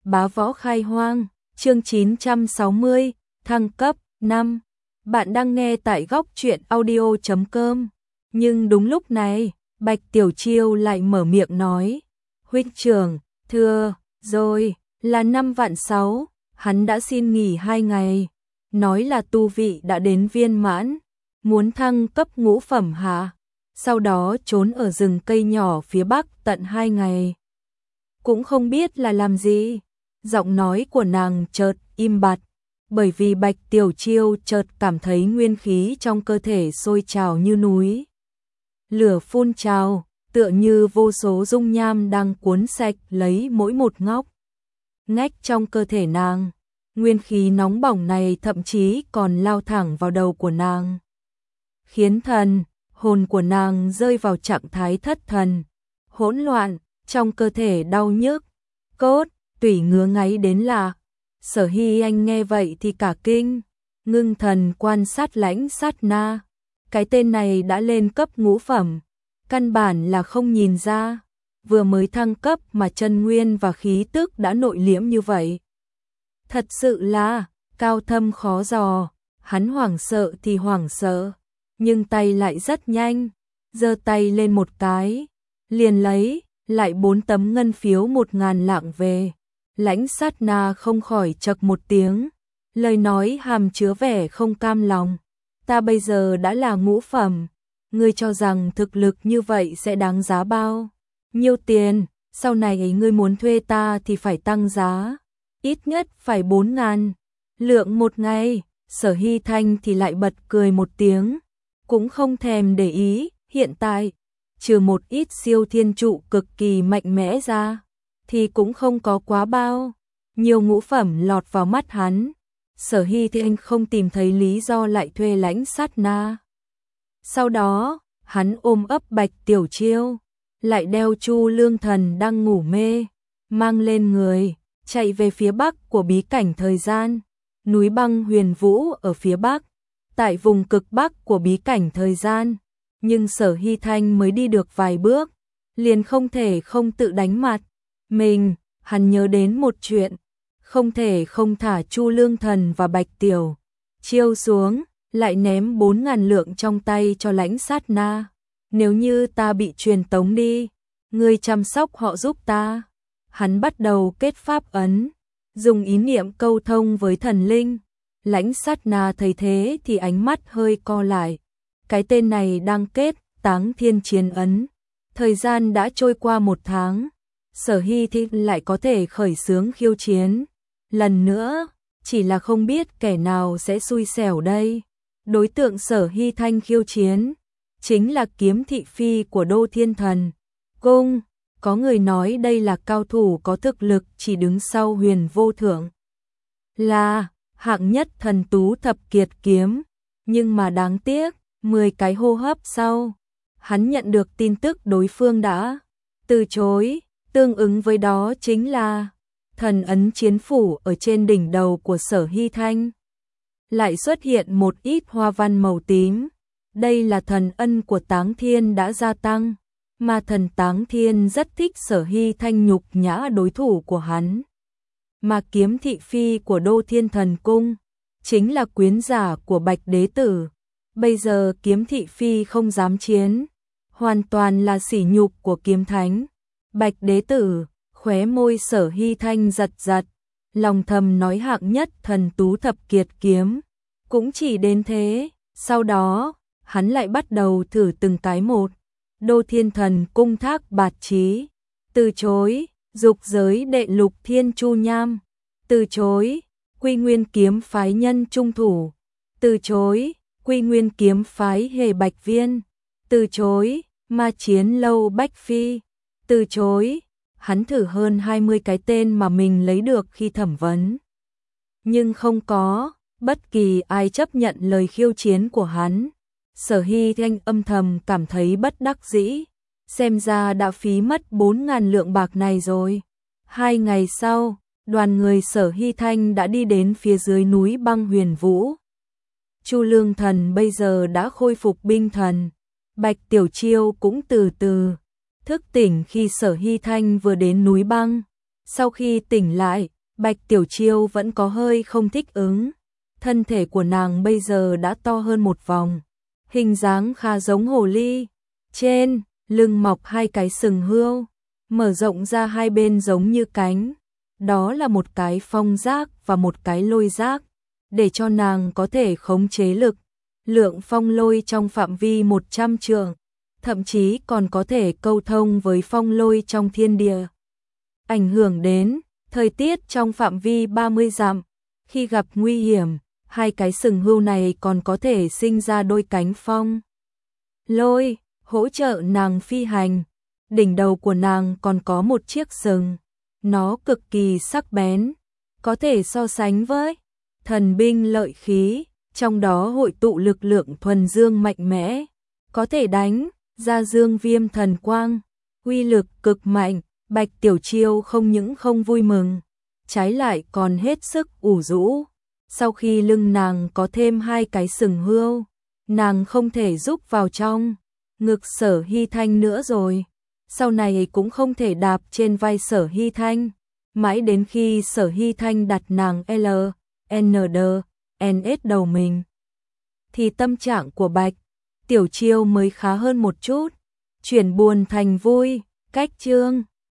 Bá võ khai hoang, chương 960, thăng cấp 5. Bạn đang nghe tại góc truyện audio.com. Nhưng đúng lúc này, Bạch Tiểu Chiêu lại mở miệng nói: "Huynh trưởng, thưa, rồi, là 5.600.000, hắn đã xin nghỉ 2 ngày, nói là tu vị đã đến viên mãn, muốn thăng cấp ngũ phẩm hả? Sau đó trốn ở rừng cây nhỏ phía bắc tận 2 ngày. Cũng không biết là làm gì." Giọng nói của nàng chợt im bặt, bởi vì Bạch Tiểu Chiêu chợt cảm thấy nguyên khí trong cơ thể sôi trào như núi lửa phun trào, tựa như vô số dung nham đang cuốn sạch lấy mỗi một ngóc ngách trong cơ thể nàng. Nguyên khí nóng bỏng này thậm chí còn lao thẳng vào đầu của nàng, khiến hồn của nàng rơi vào trạng thái thất thần, hỗn loạn, trong cơ thể đau nhức, cốt, tủy ngứa ngáy đến lạ. Sở Hy Anh nghe vậy thì cả kinh, ngưng thần quan sát Lãnh Sát Na. Cái tên này đã lên cấp ngũ phẩm, căn bản là không nhìn ra, vừa mới thăng cấp mà chân nguyên và khí tức đã nội liễm như vậy. Thật sự là cao thâm khó dò, hắn hoảng sợ thì hoảng sợ, nhưng tay lại rất nhanh, giơ tay lên một cái, liền lấy lại 4 tấm ngân phiếu 1.000 lạng về. Lãnh Sát Na không khỏi chậc một tiếng, lời nói hàm chứa vẻ không cam lòng. "Ta bây giờ đã là ngũ phẩm, ngươi cho rằng thực lực như vậy sẽ đáng giá bao nhiêu tiền? Sau này ngươi muốn thuê ta thì phải tăng giá, ít nhất phải 4.000 lượng một ngày." Sở Hy Thanh thì lại bật cười một tiếng, cũng không thèm để ý. Hiện tại, trừ một ít siêu thiên trụ cực kỳ mạnh mẽ ra, thì cũng không có quá bao nhiều ngũ phẩm lọt vào mắt hắn. Sở Hy Thanh không tìm thấy lý do lại thuê Lãnh Sát Na. Sau đó, hắn ôm ấp Bạch Tiểu Chiêu, lại đeo Chu Lương Thần đang ngủ mê, mang lên người, chạy về phía bắc của bí cảnh thời gian, núi băng Huyền Vũ ở phía bắc, tại vùng cực bắc của bí cảnh thời gian. Nhưng Sở Hy Thanh mới đi được vài bước, liền không thể không tự đánh mặt mình. Hắn nhớ đến một chuyện, không thể không thả Chu Lương Thần và Bạch Tiểu Chiêu xuống, lại ném 4.000 lượng trong tay cho Lãnh Sát Na. "Nếu như ta bị truyền tống đi, ngươi chăm sóc họ giúp ta." Hắn bắt đầu kết pháp ấn, dùng ý niệm câu thông với thần linh. Lãnh Sát Na thấy thế thì ánh mắt hơi co lại. Cái tên này đang kết Táng Thiên Chiến ấn. Thời gian đã trôi qua 1 tháng, Sở Hy thì lại có thể khởi xướng khiêu chiến lần nữa, chỉ là không biết kẻ nào sẽ xui xẻo đây. Đối tượng Sở Hy Thanh khiêu chiến chính là Kiếm Thị Phi của Đô Thiên Thần Cung. Có người nói đây là cao thủ có thực lực chỉ đứng sau Huyền Vô Thượng, là hạng nhất thần tú thập kiệt kiếm. Nhưng mà đáng tiếc, 10 cái hô hấp sau, hắn nhận được tin tức đối phương đã từ chối. Tương ứng với đó chính là thần ấn chiến phủ ở trên đỉnh đầu của Sở Hy Thanh lại xuất hiện một ít hoa văn màu tím. Đây là thần ân của Táng Thiên đã gia tăng, mà thần Táng Thiên rất thích Sở Hy Thanh nhục nhã đối thủ của hắn. Mà Kiếm Thị Phi của Đô Thiên Thần Cung chính là quyến giả của Bạch Đế Tử. Bây giờ Kiếm Thị Phi không dám chiến, hoàn toàn là sỉ nhục của Kiếm Thánh. Bạch Đế Tử, khóe môi Sở Hy Thanh giật giật, lòng thầm nói hạng nhất thần tú thập kiệt kiếm, cũng chỉ đến thế. Sau đó, hắn lại bắt đầu thử từng cái một. Đô Thiên Thần Cung Thác Bạt Chí, từ chối. Dục Giới Đệ Lục Thiên Chu Nham, từ chối. Quy Nguyên Kiếm Phái Nhân Trung Thủ, từ chối. Quy Nguyên Kiếm Phái Hề Bạch Viên, từ chối. Ma Chiến Lâu Bách Phi, từ chối. Hắn thử hơn 20 cái tên mà mình lấy được khi thẩm vấn, nhưng không có bất kỳ ai chấp nhận lời khiêu chiến của hắn. Sở Hy Thanh âm thầm cảm thấy bất đắc dĩ, xem ra đã phí mất 4.000 lượng bạc này rồi. 2 ngày sau, đoàn người Sở Hy Thanh đã đi đến phía dưới núi băng Huyền Vũ. Chu Lương Thần bây giờ đã khôi phục binh thần. Bạch Tiểu Chiêu cũng từ từ thức tỉnh khi Sở Hy Thanh vừa đến núi băng. Sau khi tỉnh lại, Bạch Tiểu Chiêu vẫn có hơi không thích ứng. Thân thể của nàng bây giờ đã to hơn một vòng, hình dáng khá giống hồ ly. Trên lưng mọc hai cái sừng hươu, mở rộng ra hai bên giống như cánh. Đó là một cái phong giác và một cái lôi giác, để cho nàng có thể khống chế lượng phong lôi trong phạm vi 100 trượng, thậm chí còn có thể câu thông với phong lôi trong thiên địa. Ảnh hưởng đến thời tiết trong phạm vi 30 dặm, khi gặp nguy hiểm, hai cái sừng hươu này còn có thể sinh ra đôi cánh phong lôi, hỗ trợ nàng phi hành. Đỉnh đầu của nàng còn có một chiếc sừng, nó cực kỳ sắc bén, có thể so sánh với thần binh lợi khí, trong đó hội tụ lực lượng thuần dương mạnh mẽ, có thể đánh ra dương viêm thần quang, uy lực cực mạnh. Bạch Tiểu Chiêu không những không vui mừng, trái lại còn hết sức ủ rũ. Sau khi lưng nàng có thêm hai cái sừng hươu, nàng không thể rúc vào trong ngực Sở Hy Thanh nữa rồi. Sau này cũng không thể đạp trên vai Sở Hy Thanh, mãi đến khi Sở Hy Thanh đặt nàng LND đầu mình, thì tâm trạng của Bạch Tiểu Chiêu mới khá hơn một chút, chuyển buồn thành vui. Cách chương